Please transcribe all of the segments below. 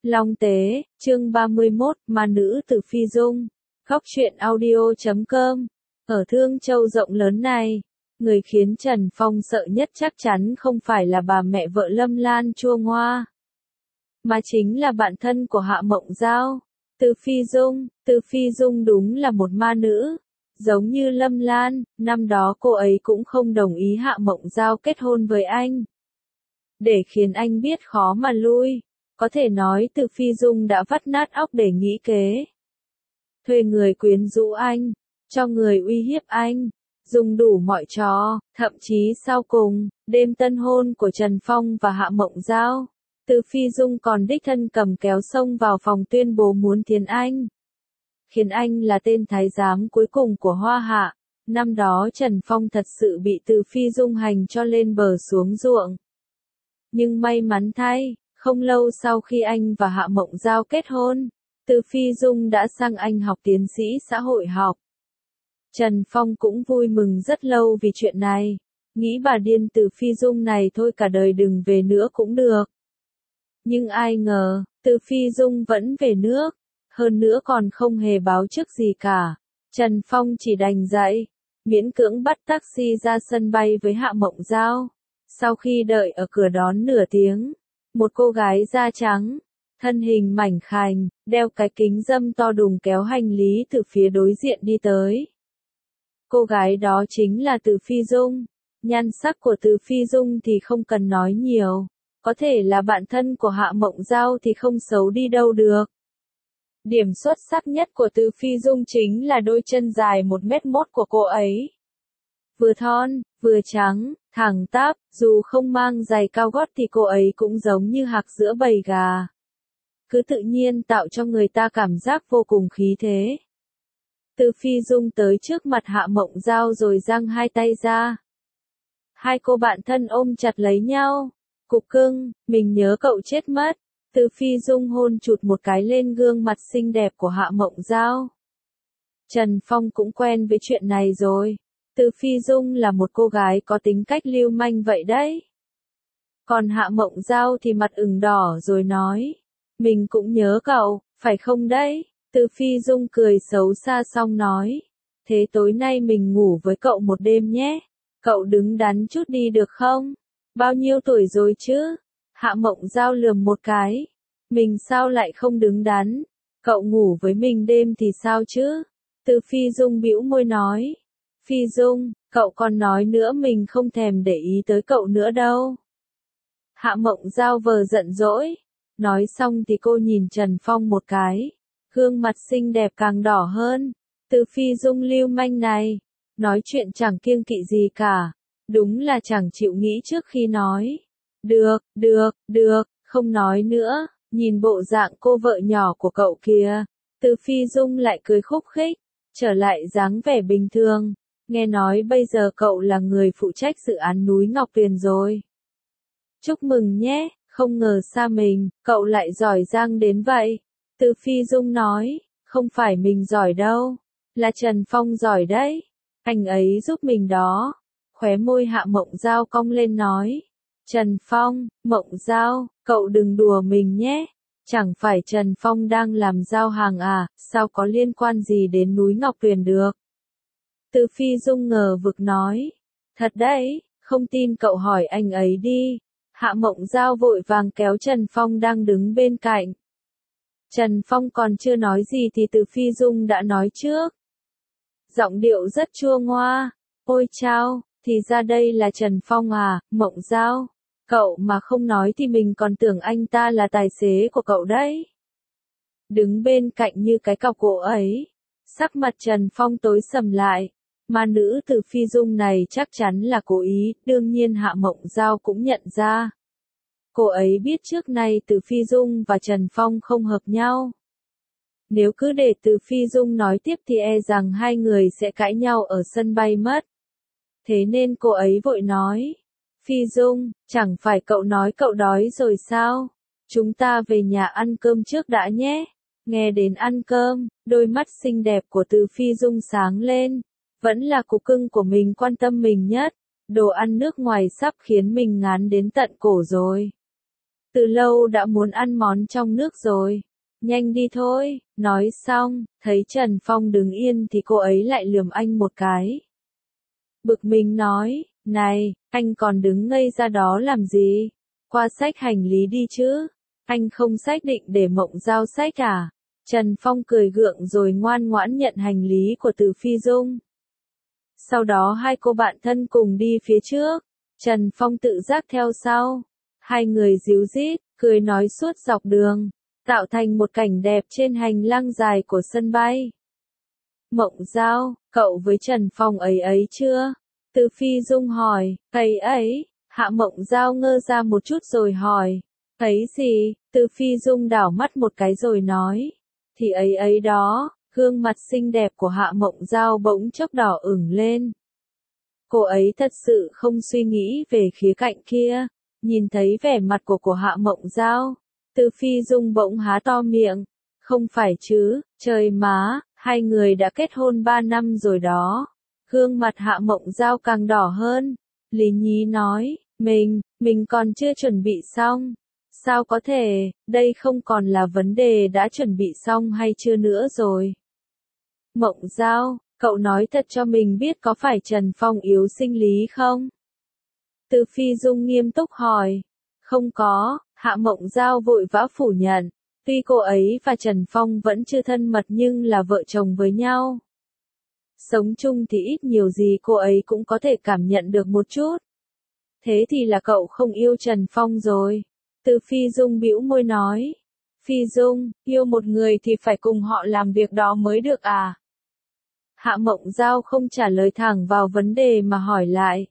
Long Tế, chương 31, Ma nữ từ Phi Dung. Góc truyện audio.com. Ở Thương Châu rộng lớn này, người khiến Trần Phong sợ nhất chắc chắn không phải là bà mẹ vợ Lâm Lan chua ngoa, mà chính là bạn thân của Hạ Mộng Giao, Từ Phi Dung. Từ Phi Dung đúng là một ma nữ. Giống như Lâm Lan, năm đó cô ấy cũng không đồng ý Hạ Mộng Giao kết hôn với anh. Để khiến anh biết khó mà lui, có thể nói Từ Phi Dung đã vắt nát óc để nghĩ kế. Thuê người quyến rũ anh, cho người uy hiếp anh, dùng đủ mọi trò, thậm chí sau cùng, đêm tân hôn của Trần Phong và Hạ Mộng Giao, Từ Phi Dung còn đích thân cầm kéo xông vào phòng tuyên bố muốn tiến anh. Khiến anh là tên thái giám cuối cùng của Hoa Hạ. Năm đó Trần Phong thật sự bị Từ Phi Dung hành cho lên bờ xuống ruộng. Nhưng may mắn thay, không lâu sau khi anh và Hạ Mộng Giao kết hôn, Từ Phi Dung đã sang Anh học tiến sĩ xã hội học. Trần Phong cũng vui mừng rất lâu vì chuyện này, nghĩ bà điên Từ Phi Dung này thôi cả đời đừng về nữa cũng được. Nhưng ai ngờ, Từ Phi Dung vẫn về nước, hơn nữa còn không hề báo trước gì cả. Trần Phong chỉ đành dậy, miễn cưỡng bắt taxi ra sân bay với Hạ Mộng Giao. Sau khi đợi ở cửa đón nửa tiếng, một cô gái da trắng, thân hình mảnh khảnh, đeo cái kính râm to đùng kéo hành lý từ phía đối diện đi tới. Cô gái đó chính là Từ Phi Dung. Nhan sắc của Từ Phi Dung thì không cần nói nhiều, có thể là bạn thân của Hạ Mộng Giao thì không xấu đi đâu được. Điểm xuất sắc nhất của Từ Phi Dung chính là đôi chân dài 1m1 của cô ấy. Vừa thon, vừa trắng, thẳng tắp, dù không mang giày cao gót thì cô ấy cũng giống như hạc giữa bầy gà. Cứ tự nhiên tạo cho người ta cảm giác vô cùng khí thế. Từ Phi Dung tới trước mặt Hạ Mộng Giao rồi giang hai tay ra. Hai cô bạn thân ôm chặt lấy nhau. Cục cưng, mình nhớ cậu chết mất. Từ Phi Dung hôn chụt một cái lên gương mặt xinh đẹp của Hạ Mộng Giao. Trần Phong cũng quen với chuyện này rồi. Từ Phi Dung là một cô gái có tính cách lưu manh vậy đấy. Còn Hạ Mộng Giao thì mặt ửng đỏ rồi nói. Mình cũng nhớ cậu, phải không đấy? Từ Phi Dung cười xấu xa xong nói. Thế tối nay mình ngủ với cậu một đêm nhé. Cậu đứng đắn chút đi được không? Bao nhiêu tuổi rồi chứ? Hạ Mộng Giao lườm một cái. Mình sao lại không đứng đắn? Cậu ngủ với mình đêm thì sao chứ? Từ Phi Dung bĩu môi nói. Phi Dung, cậu còn nói nữa mình không thèm để ý tới cậu nữa đâu. Hạ Mộng Giao vờ giận dỗi. Nói xong thì cô nhìn Trần Phong một cái. Gương mặt xinh đẹp càng đỏ hơn. Từ Phi Dung lưu manh này. Nói chuyện chẳng kiêng kỵ gì cả. Đúng là chẳng chịu nghĩ trước khi nói. Được, không nói nữa. Nhìn bộ dạng cô vợ nhỏ của cậu kìa. Từ Phi Dung lại cười khúc khích. Trở lại dáng vẻ bình thường. Nghe nói bây giờ cậu là người phụ trách dự án núi Ngọc Tuyền rồi. Chúc mừng nhé, không ngờ xa mình, cậu lại giỏi giang đến vậy. Từ Phi Dung nói, không phải mình giỏi đâu, là Trần Phong giỏi đấy. Anh ấy giúp mình đó. Khóe môi Hạ Mộng Giao cong lên nói. Trần Phong, Mộng Giao, cậu đừng đùa mình nhé. Chẳng phải Trần Phong đang làm giao hàng à, sao có liên quan gì đến núi Ngọc Tuyền được? Từ Phi Dung ngờ vực nói. Thật đấy, không tin cậu hỏi anh ấy đi. Hạ Mộng Giao vội vàng kéo Trần Phong đang đứng bên cạnh. Trần Phong còn chưa nói gì thì Từ Phi Dung đã nói trước. Giọng điệu rất chua ngoa. Ôi chao, thì ra đây là Trần Phong à, Mộng Giao. Cậu mà không nói thì mình còn tưởng anh ta là tài xế của cậu đấy. Đứng bên cạnh như cái cọc gỗ ấy. Sắc mặt Trần Phong tối sầm lại. Ma nữ Từ Phi Dung này chắc chắn là cố ý, đương nhiên Hạ Mộng Giao cũng nhận ra. Cô ấy biết trước nay Từ Phi Dung và Trần Phong không hợp nhau. Nếu cứ để Từ Phi Dung nói tiếp thì e rằng hai người sẽ cãi nhau ở sân bay mất. Thế nên cô ấy vội nói. Phi Dung, chẳng phải cậu nói cậu đói rồi sao? Chúng ta về nhà ăn cơm trước đã nhé. Nghe đến ăn cơm, đôi mắt xinh đẹp của Từ Phi Dung sáng lên. Vẫn là cục cưng của mình quan tâm mình nhất. Đồ ăn nước ngoài sắp khiến mình ngán đến tận cổ rồi. từ lâu đã muốn ăn món trong nước rồi. Nhanh đi thôi, nói xong, thấy Trần Phong đứng yên thì cô ấy lại lườm anh một cái. Bực mình nói, này, anh còn đứng ngây ra đó làm gì? Qua xách hành lý đi chứ. Anh không xác định để Mộng Giao xách à? Trần Phong cười gượng rồi ngoan ngoãn nhận hành lý của Từ Phi Dung. Sau đó hai cô bạn thân cùng đi phía trước, Trần Phong tự giác theo sau. Hai người díu dít, cười nói suốt dọc đường, tạo thành một cảnh đẹp trên hành lang dài của sân bay. Mộng Giao, cậu với Trần Phong ấy chưa? Từ Phi Dung hỏi, ấy. Hạ Mộng Giao ngơ ra một chút rồi hỏi, ấy gì? Từ Phi Dung đảo mắt một cái rồi nói, thì ấy đó. Gương mặt xinh đẹp của Hạ Mộng Giao bỗng chốc đỏ ửng lên. Cô ấy thật sự không suy nghĩ về khía cạnh kia. Nhìn thấy vẻ mặt của Hạ Mộng Giao, Từ Phi Dung bỗng há to miệng. Không phải chứ, trời má, hai người đã kết hôn 3 năm rồi đó. Gương mặt Hạ Mộng Giao càng đỏ hơn. Lý nhí nói, mình còn chưa chuẩn bị xong. Sao có thể, đây không còn là vấn đề đã chuẩn bị xong hay chưa nữa rồi. Mộng Giao, cậu nói thật cho mình biết có phải Trần Phong yếu sinh lý không? Từ Phi Dung nghiêm túc hỏi. Không có, Hạ Mộng Giao vội vã phủ nhận. Tuy cô ấy và Trần Phong vẫn chưa thân mật nhưng là vợ chồng với nhau. Sống chung thì ít nhiều gì cô ấy cũng có thể cảm nhận được một chút. Thế thì là cậu không yêu Trần Phong rồi. Từ Phi Dung bĩu môi nói. Phi Dung, yêu một người thì phải cùng họ làm việc đó mới được à? Hạ Mộng Giao không trả lời thẳng vào vấn đề mà hỏi lại.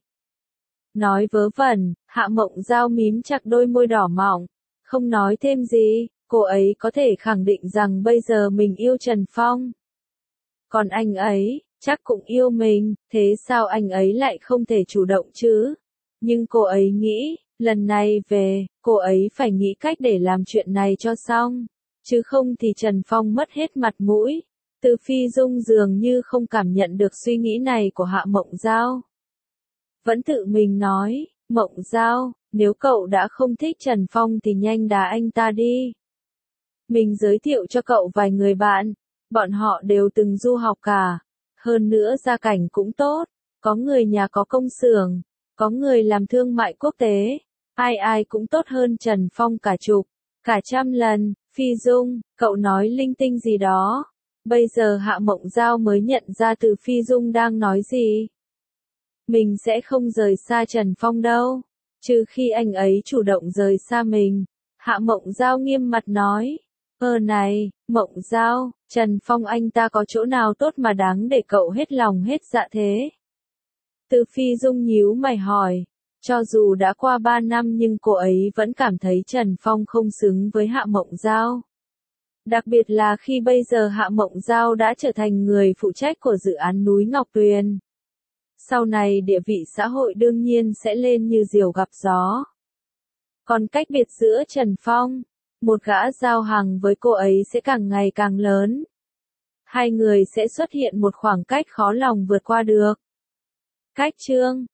Nói vớ vẩn, Hạ Mộng Giao mím chặt đôi môi đỏ mọng, không nói thêm gì, cô ấy có thể khẳng định rằng bây giờ mình yêu Trần Phong. Còn anh ấy, chắc cũng yêu mình, thế sao anh ấy lại không thể chủ động chứ? Nhưng cô ấy nghĩ, lần này về, cô ấy phải nghĩ cách để làm chuyện này cho xong, chứ không thì Trần Phong mất hết mặt mũi. Từ Phi Dung dường như không cảm nhận được suy nghĩ này của Hạ Mộng Giao. Vẫn tự mình nói, Mộng Giao, nếu cậu đã không thích Trần Phong thì nhanh đá anh ta đi. Mình giới thiệu cho cậu vài người bạn, bọn họ đều từng du học cả. Hơn nữa gia cảnh cũng tốt, có người nhà có công xưởng, có người làm thương mại quốc tế. Ai cũng tốt hơn Trần Phong cả chục, cả trăm lần. Phi Dung, cậu nói linh tinh gì đó. Bây giờ Hạ Mộng Giao mới nhận ra Từ Phi Dung đang nói gì. Mình sẽ không rời xa Trần Phong đâu, trừ khi anh ấy chủ động rời xa mình. Hạ Mộng Giao nghiêm mặt nói. Này, Mộng Giao, Trần Phong anh ta có chỗ nào tốt mà đáng để cậu hết lòng hết dạ thế? Từ Phi Dung nhíu mày hỏi. Cho dù đã qua 3 năm nhưng cô ấy vẫn cảm thấy Trần Phong không xứng với Hạ Mộng Giao. Đặc biệt là khi bây giờ Hạ Mộng Giao đã trở thành người phụ trách của dự án núi Ngọc Tuyền. Sau này địa vị xã hội đương nhiên sẽ lên như diều gặp gió. Còn cách biệt giữa Trần Phong, một gã giao hàng với cô ấy sẽ càng ngày càng lớn. Hai người sẽ xuất hiện một khoảng cách khó lòng vượt qua được. Cách chương